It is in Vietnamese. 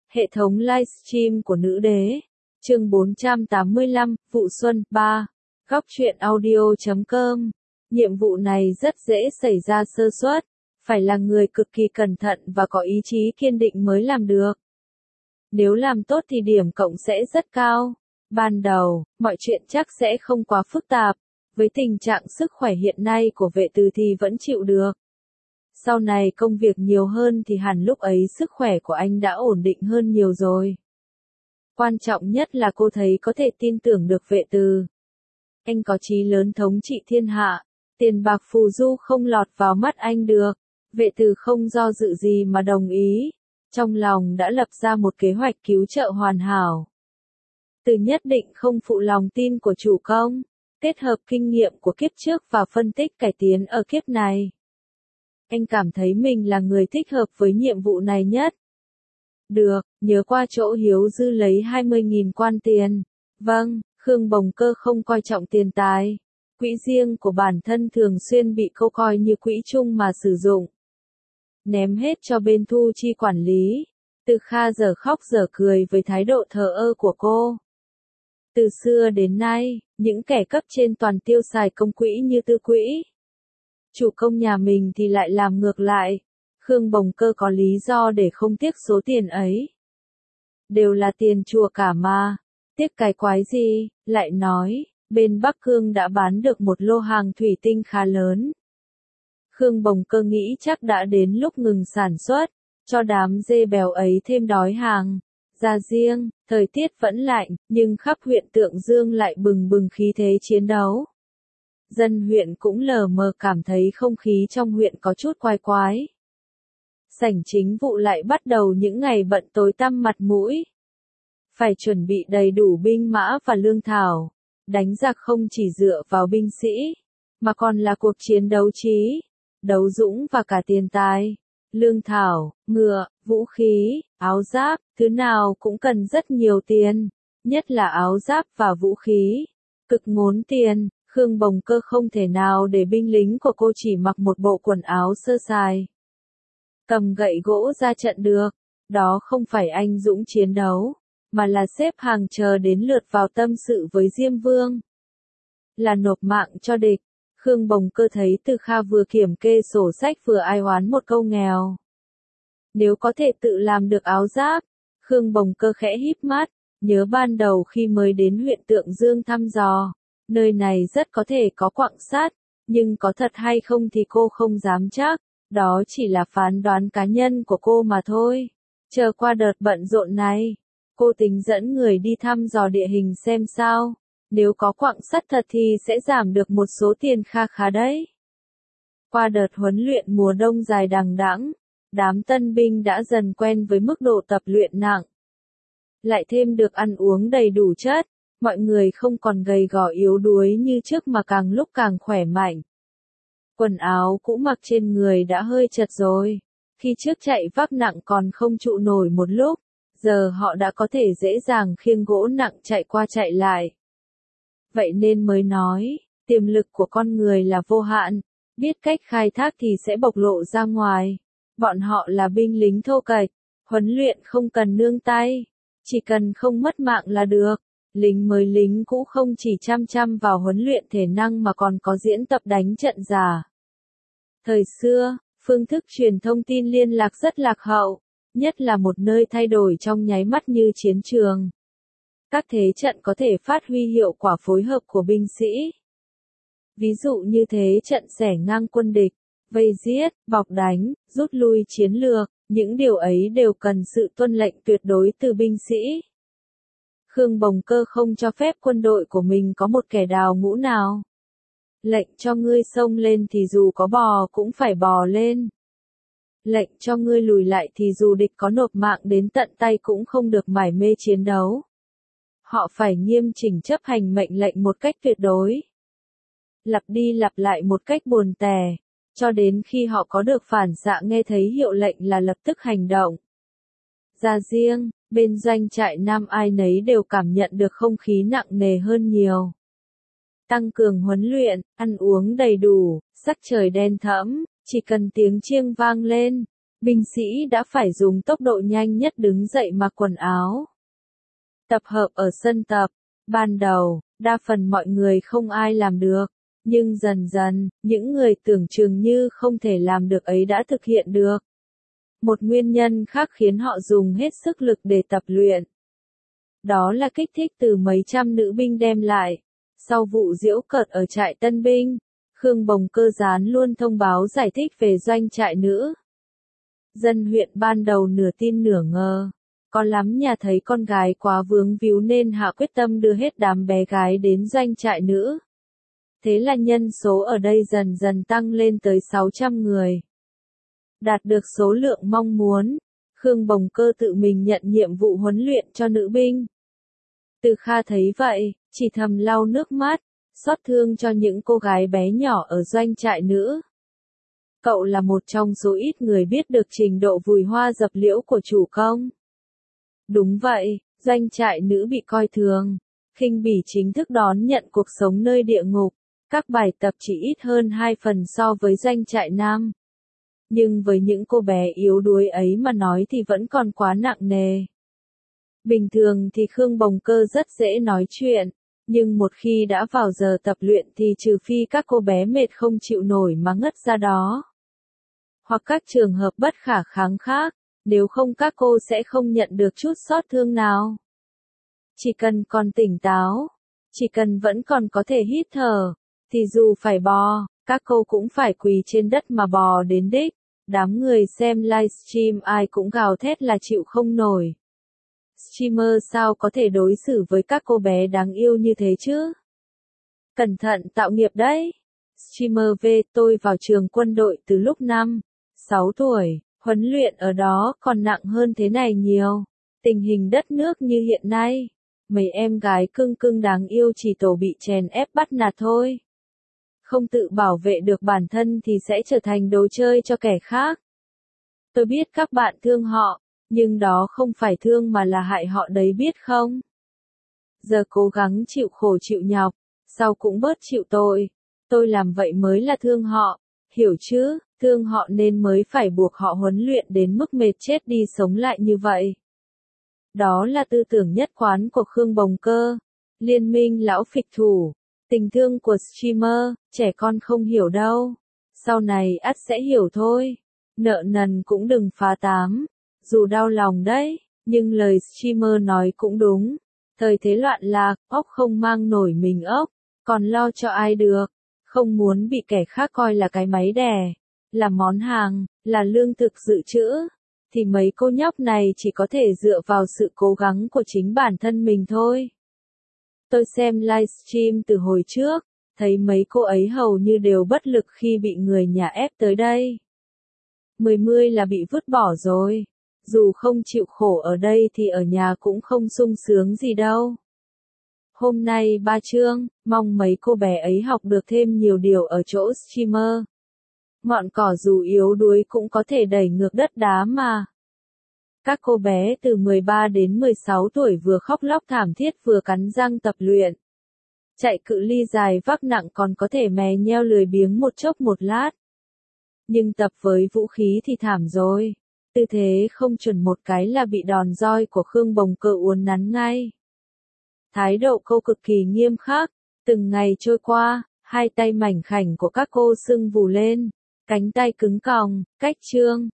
Hệ thống livestream của nữ đế. Chương 485, Vụ Xuân 3. Góc truyện audio.com. Nhiệm vụ này rất dễ xảy ra sơ suất, phải là người cực kỳ cẩn thận và có ý chí kiên định mới làm được. Nếu làm tốt thì điểm cộng sẽ rất cao. Ban đầu, mọi chuyện chắc sẽ không quá phức tạp, với tình trạng sức khỏe hiện nay của vệ từ thì vẫn chịu được. Sau này công việc nhiều hơn thì hẳn lúc ấy sức khỏe của anh đã ổn định hơn nhiều rồi. Quan trọng nhất là cô thấy có thể tin tưởng được vệ từ. Anh có chí lớn thống trị thiên hạ, tiền bạc phù du không lọt vào mắt anh được. Vệ từ không do dự gì mà đồng ý, trong lòng đã lập ra một kế hoạch cứu trợ hoàn hảo. Từ nhất định không phụ lòng tin của chủ công, kết hợp kinh nghiệm của kiếp trước và phân tích cải tiến ở kiếp này. Anh cảm thấy mình là người thích hợp với nhiệm vụ này nhất. Được, nhớ qua chỗ Hiếu Dư lấy 20.000 quan tiền. Vâng, Khương Bồng Cơ không coi trọng tiền tài. Quỹ riêng của bản thân thường xuyên bị cô coi như quỹ chung mà sử dụng. Ném hết cho bên thu chi quản lý. Từ Kha giờ khóc giờ cười với thái độ thờ ơ của cô. Từ xưa đến nay, những kẻ cấp trên toàn tiêu xài công quỹ như tư quỹ. Chủ công nhà mình thì lại làm ngược lại. Khương Bồng Cơ có lý do để không tiếc số tiền ấy. Đều là tiền chùa cả mà. Tiếc cái quái gì, lại nói, bên Bắc Cương đã bán được một lô hàng thủy tinh khá lớn. Khương Bồng Cơ nghĩ chắc đã đến lúc ngừng sản xuất, cho đám dê bèo ấy thêm đói hàng. Ra riêng, thời tiết vẫn lạnh, nhưng khắp huyện Tượng Dương lại bừng bừng khí thế chiến đấu. Dân huyện cũng lờ mờ cảm thấy không khí trong huyện có chút quái quái. Sảnh chính vụ lại bắt đầu những ngày bận tối tăm mặt mũi. Phải chuẩn bị đầy đủ binh mã và lương thảo. Đánh giặc không chỉ dựa vào binh sĩ, mà còn là cuộc chiến đấu trí, đấu dũng và cả tiền tài. Lương thảo, ngựa, vũ khí, áo giáp, thứ nào cũng cần rất nhiều tiền, nhất là áo giáp và vũ khí. Cực ngốn tiền, Khương Bồng Cơ không thể nào để binh lính của cô chỉ mặc một bộ quần áo sơ sài. Cầm gậy gỗ ra trận được, đó không phải anh dũng chiến đấu, mà là xếp hàng chờ đến lượt vào tâm sự với Diêm Vương. Là nộp mạng cho địch. Khương Bồng Cơ thấy Từ Kha vừa kiểm kê sổ sách vừa ai oán một câu nghèo. Nếu có thể tự làm được áo giáp, Khương Bồng Cơ khẽ híp mắt, nhớ ban đầu khi mới đến huyện Tượng Dương thăm dò, nơi này rất có thể có quặng sắt, nhưng có thật hay không thì cô không dám chắc, đó chỉ là phán đoán cá nhân của cô mà thôi. Chờ qua đợt bận rộn này, cô tính dẫn người đi thăm dò địa hình xem sao. Nếu có quặng sắt thật thì sẽ giảm được một số tiền kha khá đấy. Qua đợt huấn luyện mùa đông dài đằng đẵng, đám tân binh đã dần quen với mức độ tập luyện nặng. Lại thêm được ăn uống đầy đủ chất, mọi người không còn gầy gò yếu đuối như trước mà càng lúc càng khỏe mạnh. Quần áo cũ mặc trên người đã hơi chật rồi. Khi trước chạy vác nặng còn không trụ nổi một lúc, giờ họ đã có thể dễ dàng khiêng gỗ nặng chạy qua chạy lại. Vậy nên mới nói, tiềm lực của con người là vô hạn, biết cách khai thác thì sẽ bộc lộ ra ngoài. Bọn họ là binh lính thô kệch, huấn luyện không cần nương tay, chỉ cần không mất mạng là được. Lính mới lính cũ không chỉ chăm chăm vào huấn luyện thể năng mà còn có diễn tập đánh trận giả. Thời xưa, phương thức truyền thông tin liên lạc rất lạc hậu, nhất là một nơi thay đổi trong nháy mắt như chiến trường. Các thế trận có thể phát huy hiệu quả phối hợp của binh sĩ. Ví dụ như thế trận xẻ ngang quân địch, vây giết, bọc đánh, rút lui chiến lược, những điều ấy đều cần sự tuân lệnh tuyệt đối từ binh sĩ. Khương Bồng Cơ không cho phép quân đội của mình có một kẻ đào ngũ nào. Lệnh cho ngươi xông lên thì dù có bò cũng phải bò lên. Lệnh cho ngươi lùi lại thì dù địch có nộp mạng đến tận tay cũng không được mải mê chiến đấu. Họ phải nghiêm chỉnh chấp hành mệnh lệnh một cách tuyệt đối. Lặp đi lặp lại một cách buồn tẻ, cho đến khi họ có được phản xạ nghe thấy hiệu lệnh là lập tức hành động. Ra riêng, bên doanh trại Nam ai nấy đều cảm nhận được không khí nặng nề hơn nhiều. Tăng cường huấn luyện, ăn uống đầy đủ, sắc trời đen thẫm, chỉ cần tiếng chiêng vang lên, Binh sĩ đã phải dùng tốc độ nhanh nhất đứng dậy mặc quần áo. Tập hợp ở sân tập. Ban đầu, đa phần mọi người không ai làm được. Nhưng dần dần, những người tưởng chừng như không thể làm được ấy đã thực hiện được. Một nguyên nhân khác khiến họ dùng hết sức lực để tập luyện. Đó là kích thích từ mấy trăm nữ binh đem lại. Sau vụ giễu cợt ở trại tân binh, Khương Bồng Cơ gián luôn thông báo giải thích về doanh trại nữ. Dân huyện ban đầu nửa tin nửa ngờ. Có lắm nhà thấy con gái quá vướng víu nên hạ quyết tâm đưa hết đám bé gái đến doanh trại nữ. Thế là nhân số ở đây dần dần tăng lên tới 600 người. Đạt được số lượng mong muốn, Khương Bồng Cơ tự mình nhận nhiệm vụ huấn luyện cho nữ binh. Từ Kha thấy vậy, chỉ thầm lau nước mắt, xót thương cho những cô gái bé nhỏ ở doanh trại nữ. Cậu là một trong số ít người biết được trình độ vùi hoa dập liễu của chủ công. Đúng vậy, doanh trại nữ bị coi thường, khinh bỉ chính thức đón nhận cuộc sống nơi địa ngục. Các bài tập chỉ ít hơn 2 phần so với doanh trại nam. Nhưng với những cô bé yếu đuối ấy mà nói thì vẫn còn quá nặng nề. Bình thường thì Khương Bồng Cơ rất dễ nói chuyện, nhưng một khi đã vào giờ tập luyện thì trừ phi các cô bé mệt không chịu nổi mà ngất ra đó. Hoặc các trường hợp bất khả kháng khác, nếu không các cô sẽ không nhận được chút xót thương nào. Chỉ cần còn tỉnh táo, chỉ cần vẫn còn có thể hít thở, thì dù phải bò, các cô cũng phải quỳ trên đất mà bò đến đích. Đám người xem livestream ai cũng gào thét là chịu không nổi. Streamer sao có thể đối xử với các cô bé đáng yêu như thế chứ? Cẩn thận tạo nghiệp đấy. Streamer V tôi vào trường quân đội từ lúc 5, 6 tuổi, huấn luyện ở đó còn nặng hơn thế này nhiều. Tình hình đất nước như hiện nay, mấy em gái cưng cưng đáng yêu chỉ tổ bị chèn ép bắt nạt thôi. Không tự bảo vệ được bản thân thì sẽ trở thành đồ chơi cho kẻ khác. Tôi biết các bạn thương họ, nhưng đó không phải thương mà là hại họ đấy biết không? Giờ cố gắng chịu khổ chịu nhọc, sau cũng bớt chịu tội. Tôi làm vậy mới là thương họ, hiểu chứ, thương họ nên mới phải buộc họ huấn luyện đến mức mệt chết đi sống lại như vậy. Đó là tư tưởng nhất quán của Khương Bồng Cơ, liên minh lão phịch thủ. Tình thương của streamer, trẻ con không hiểu đâu. Sau này ắt sẽ hiểu thôi. Nợ nần cũng đừng phá tám. Dù đau lòng đấy, nhưng lời streamer nói cũng đúng. Thời thế loạn lạc, ốc không mang nổi mình ốc, còn lo cho ai được. Không muốn bị kẻ khác coi là cái máy đẻ, là món hàng, là lương thực dự trữ. Thì mấy cô nhóc này chỉ có thể dựa vào sự cố gắng của chính bản thân mình thôi. Tôi xem livestream từ hồi trước, thấy mấy cô ấy hầu như đều bất lực khi bị người nhà ép tới đây. 10 là bị vứt bỏ rồi. Dù không chịu khổ ở đây thì ở nhà cũng không sung sướng gì đâu. Hôm nay ba chương, mong mấy cô bé ấy học được thêm nhiều điều ở chỗ streamer. Ngọn cỏ dù yếu đuối cũng có thể đẩy ngược đất đá mà. Các cô bé từ 13 đến 16 tuổi vừa khóc lóc thảm thiết vừa cắn răng tập luyện. Chạy cự ly dài vác nặng còn có thể mè nheo lười biếng một chốc một lát. Nhưng tập với vũ khí thì thảm rồi. Tư thế không chuẩn một cái là bị đòn roi của Khương Bồng Cơ uốn nắn ngay. Thái độ cô cực kỳ nghiêm khắc. Từng ngày trôi qua, hai tay mảnh khảnh của các cô sưng vù lên. Cánh tay cứng còng, cách chương.